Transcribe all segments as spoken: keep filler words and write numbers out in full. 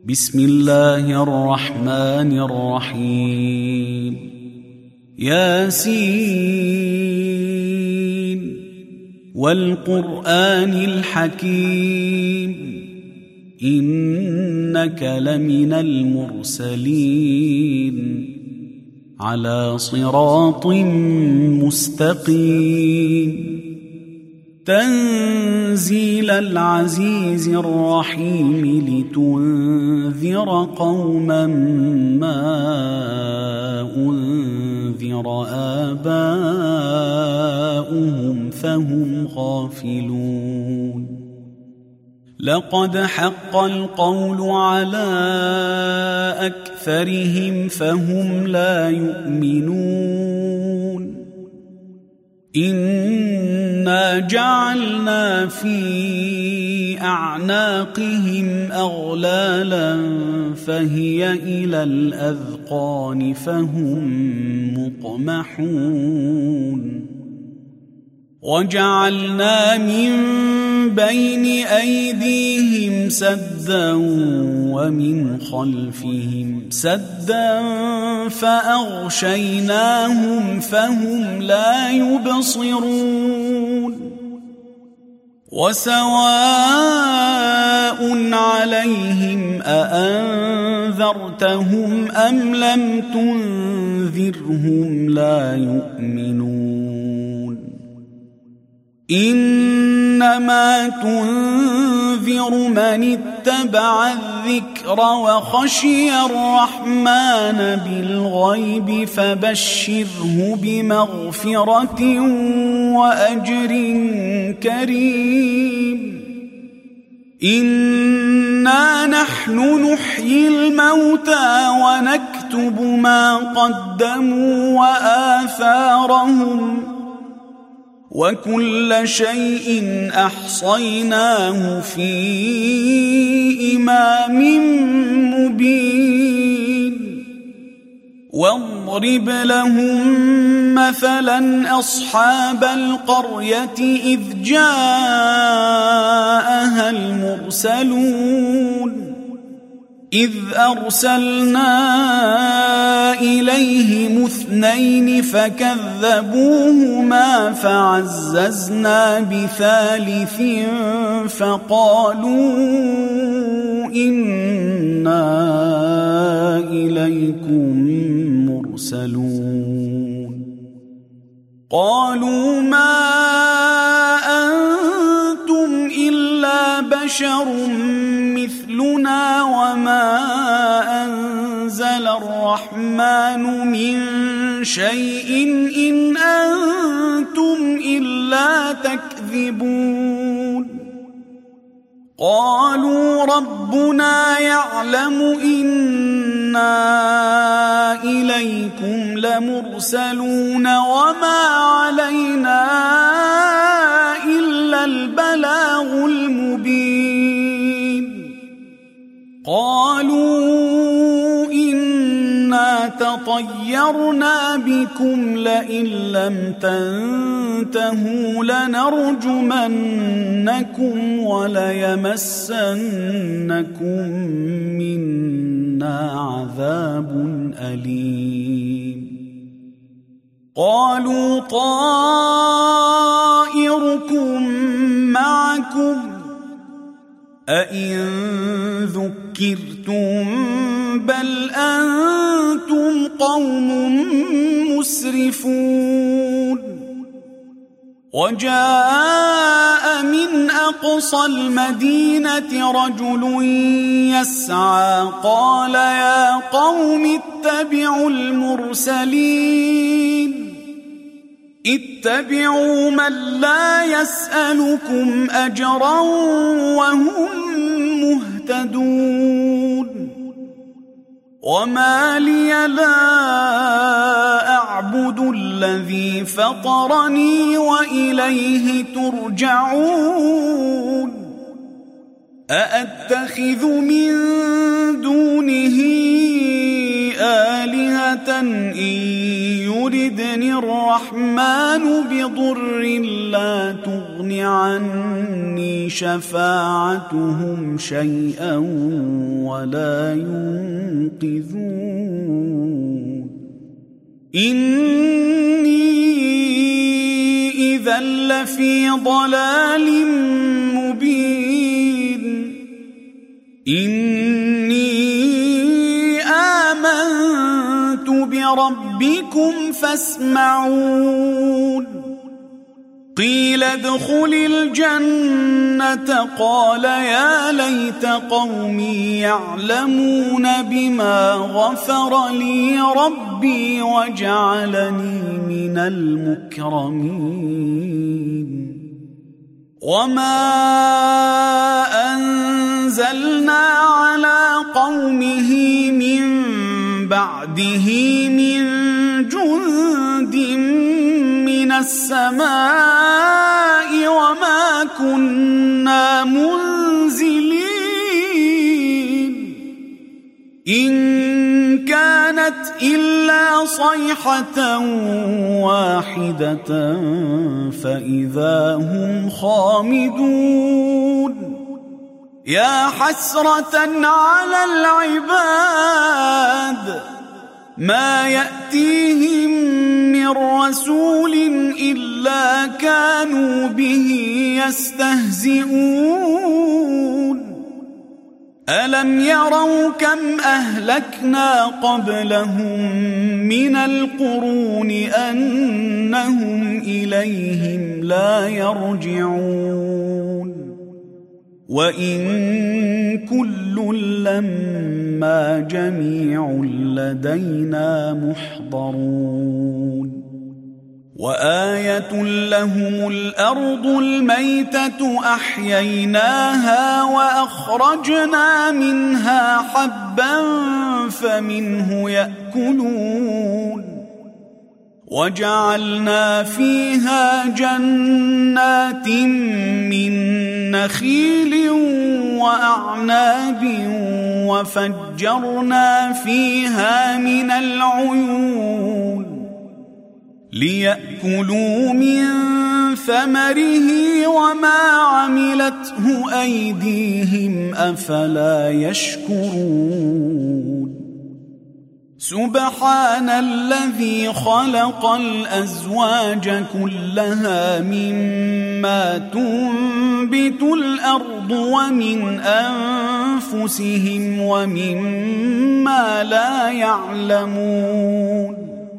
بسم الله الرحمن الرحيم ياسين والقرآن الحكيم إنك لمن المرسلين على صراط مستقيم تنزيل العزيز الرحيم لتنذر قوما ما أنذر آباؤهم فهم غافلون لقد حق القول على أكثرهم فهم لا يؤمنون إنا جعلنا في أعناقهم أغلالا فهي إلى الأذقان فهم مقمحون وجعلنا من بين أيديهم سدا ومن خلفهم سدا فأغشيناهم فهم لا يبصرون وسواء عليهم أأنذرتهم أم لم تنذرهم لا يؤمنون إنما تنذر من اتبع الذكر وخشي الرحمن بالغيب فبشره بمغفرة وأجر كريم إنا نحن نحيي الموتى ونكتب ما قدموا وآثارهم وكل شيء أحصيناه في إمام مبين واضرب لهم مثلا أصحاب القرية إذ جاءها المرسلون إذ أرسلنا إليهم اثنين فكذبوهما فعززنا بثالث فقالوا إنا إليكم مرسلون قالوا ما أنتم إلا بشر مثلنا وما أنزل الرحمن من شيء إن أنتم إلا تكذبون قالوا ربنا يعلم إنا إليكم لمرسلون وما علينا إلا البلاغ المبين قالوا إنا تطيرنا بكم لئن لم تنتهوا لنرجمنكم وليمسنكم منا عذاب أليم قالوا طائركم معكم أئن ذكرتم بل أنتم قوم مسرفون وجاء من أقصى المدينة رجل يسعى قال يا قوم اتبعوا المرسلين اتبعوا من لا يسألكم أجرا وهم مهتدون وما لي لا أعبد الذي فطرني وإليه ترجعون أأتخذ من دونه آلهة إن يردني الرحمن بضر لا تغن عني شفاعتهم شيئا ولا ينقذون إني إذا لفي ضلال مبين إني آمنت بربكم فاسمعون قيل ادخل الجنة قال يا ليت قومي يعلمون بما غفر لي ربي وجعلني من المكرمين وما أنزلنا على قومه من بعده من جند من السماء وما كنا منزلين إن كانت إلا صيحة واحدة فإذا هم خامدون يا حسرة على العباد ما يأتيهم من رسول إلا كانوا به يستهزئون ألم يروا كم أهلكنا قبلهم من القرون أنهم إليهم لا يرجعون وإن كل لما جميع لدينا محضرون وآية لهم الأرض الميتة أحييناها وأخرجنا منها حبا فمنه يأكلون وجعلنا فيها جنات من نخيل وأعناب وفجرنا فيها من العيون ليأكلوا من ثمره وما عملته أيديهم أفلا يشكرون سبحان الذي خلق الأزواج كلها مما تنبت الأرض ومن أنفسهم ومما لا يعلمون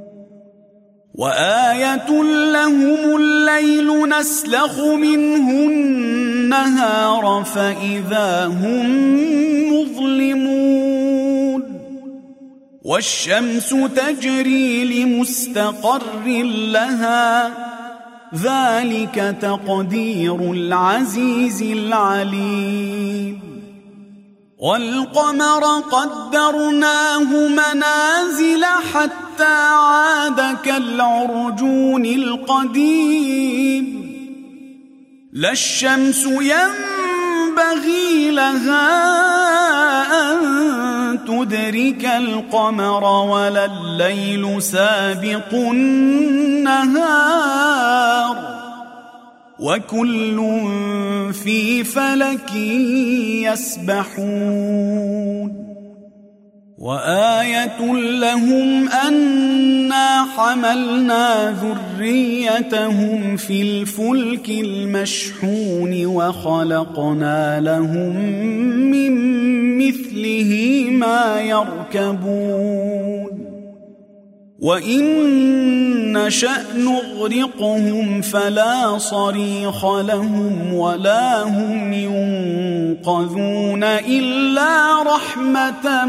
وآية لهم الليل نسلخ منه النهار فإذا هم مظلمون والشمس تجري لمستقر لها ذلك تقدير العزيز العليم والقمر قدرناه منازل حتى عاد كالعرجون القديم لا الشمس ينبغي لها أن تدرك القمر ولا الليل سابق النهار وكل في فلك يسبحون وآية لهم أنا حملنا ذريتهم في الفلك المشحون وخلقنا لهم من مثله ما يركبون وإن نشأ نغرقهم فلا صريخ لهم ولا هم ينقذون إلا رحمة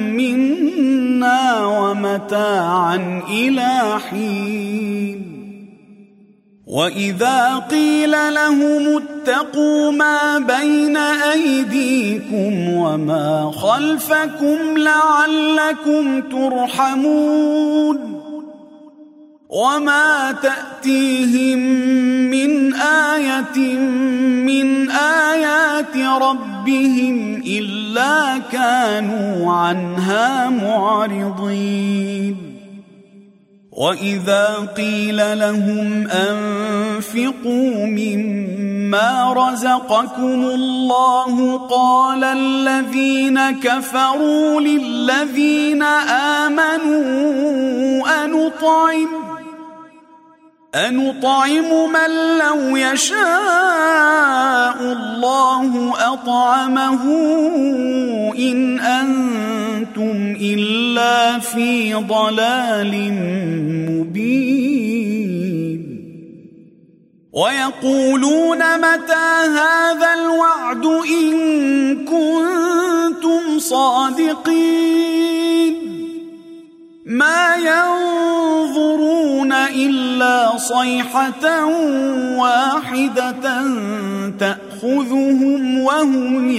منا ومتاعا إلى حين وإذا قيل لهم اتقوا ما بين أيديكم وما خلفكم لعلكم ترحمون وما تأتيهم من آية من آيات آيات ربهم إلا كانوا عنها معرضين وإذا قيل لهم أنفقوا مما رزقكم الله قال الذين كفروا للذين آمنوا أنطعم أنطعم من لو يشاء الله أطعمه إن أنتم إلا في ضلال مبين ويقولون متى هذا الوعد إن كنتم صادقين ما ينظرون إلا صيحة واحدة تأخذهم وهم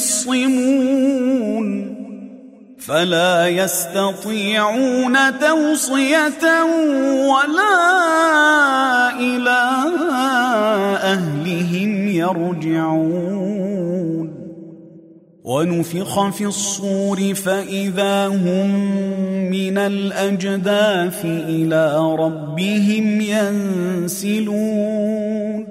يخصمون فلا يستطيعون توصية ولا إلى أهلهم يرجعون ونفخ في الصور فإذا هم من الأجداث إلى ربهم ينسلون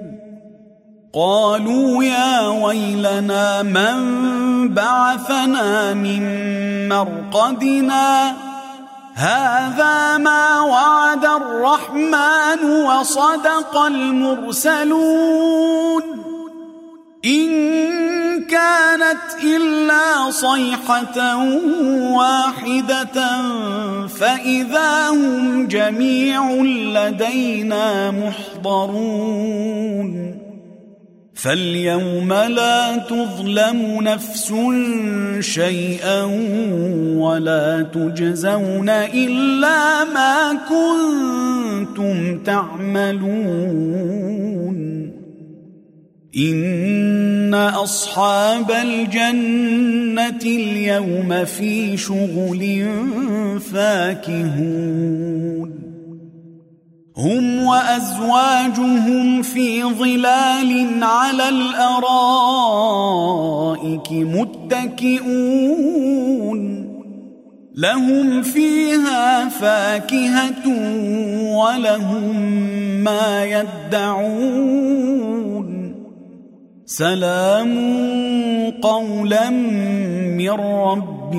قالوا يا ويلنا من بعثنا من مرقدنا هذا ما وعد الرحمن وصدق المرسلون إن كانت إلا صيحة واحدة فإذا هم جميع لدينا محضرون فاليوم لا تظلم نفس شيئا ولا تجزون إلا ما كنتم تعملون إن أصحاب الجنة اليوم في شغل فاكهون هم وأزواجهم في ظلال على الأرائك متكئون لهم فيها فاكهة ولهم ما يدعون سلام قولا من رب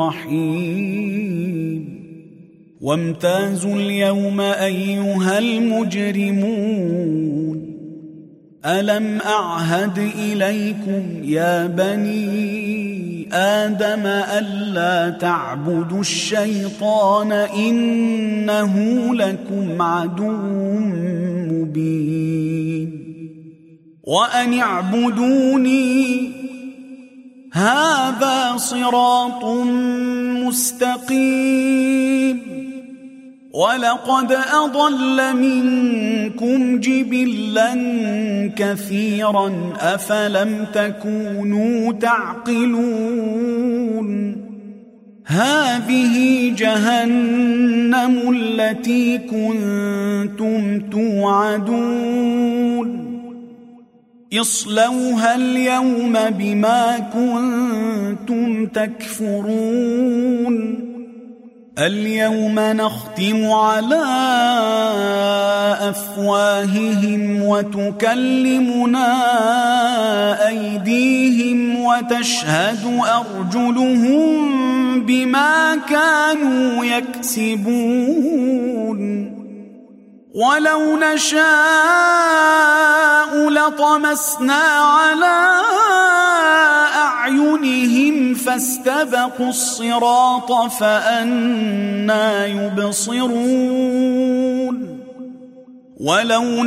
رحيم وامتازوا اليوم أيها المجرمون ألم أعهد إليكم يا بني آدم ألا تعبدوا الشيطان إنه لكم عدو مبين وأن اعبدوني هذا صراط مستقيم ولقد أضل منكم جبلا كثيرا أفلم تكونوا تعقلون هذه جهنم التي كنتم توعدون اصلوها اليوم بما كنتم تكفرون اليوم نختم على أفواههم وتكلمنا أيديهم وتشهد أرجلهم بما كانوا يكسبون ولو نشاء لطمسنا على أعينهم فاستبقوا الصراط فأنى يبصرون ولو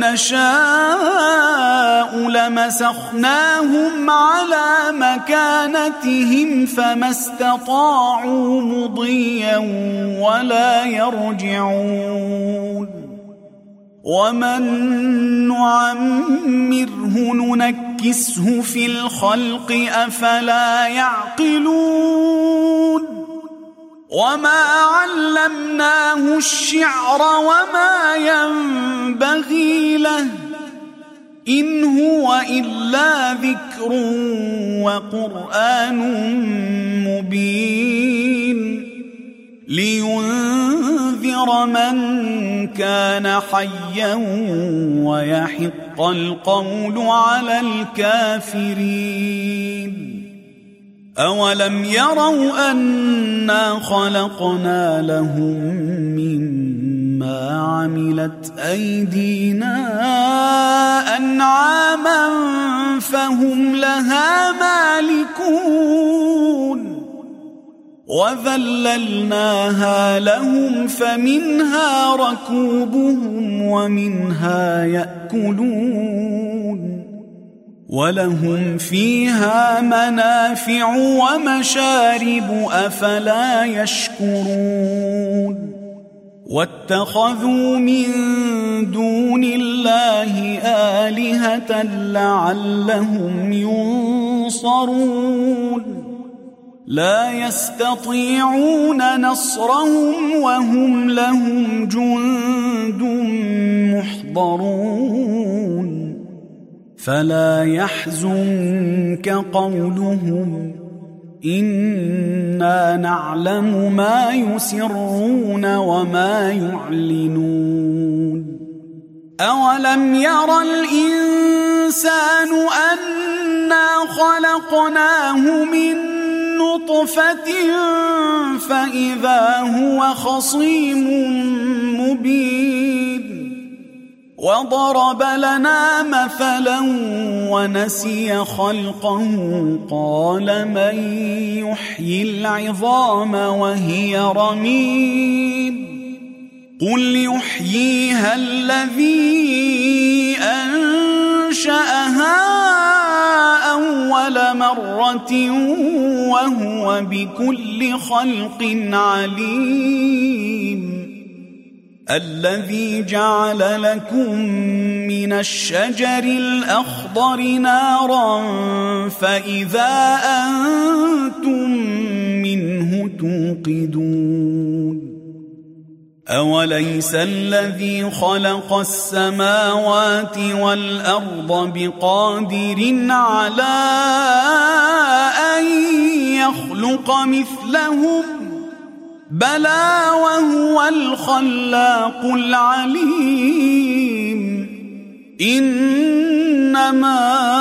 نشاء لمسخناهم على مكانتهم فما استطاعوا مضيا ولا يرجعون ومن نعمره ننكسه في الخلق أفلا يعقلون وما علمناه الشعر وما ينبغي له إن هو إلا ذكر وقرآن مبين لينذر من كان حيا ويحق القول على الكافرين. أولم يروا أنا خلقنا لهم مما عملت أيدينا أنعاما فهم لها مالكون وذللناها لهم فمنها ركوبهم ومنها يأكلون ولهم فيها منافع ومشارب أفلا يشكرون. واتخذوا من دون الله آلهة لعلهم ينصرون لا يستطيعون نصرهم وهم لهم جند محضرون. فلا يحزنك قولهم إنا نعلم ما يسرون وما يعلنون. أولم ير الإنسان أنا خلقناه من نطفة فإذا هو خصيم مبين وضرب لنا مثلا ونسي خلقه قال من يحيي العظام وهي رميم قل يحييها الذي أنشأها أول مرة وهو بكل خلق عليم. الذي جعل لكم من الشجر الأخضر نارا فإذا أنتم منه توقدون. أوليس الذي خلق السماوات والأرض بقادر على أن يخلق مثلهم بلى وهو الخلاق العليم. إنما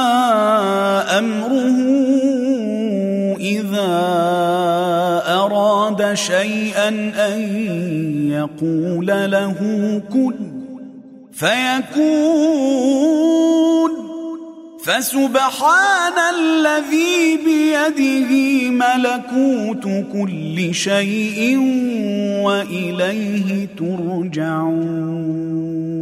أمره إذا أراد شيئا أن يقول له كن فيكون. فسبحان الذي بيده ملكوت كل شيء وإليه ترجعون.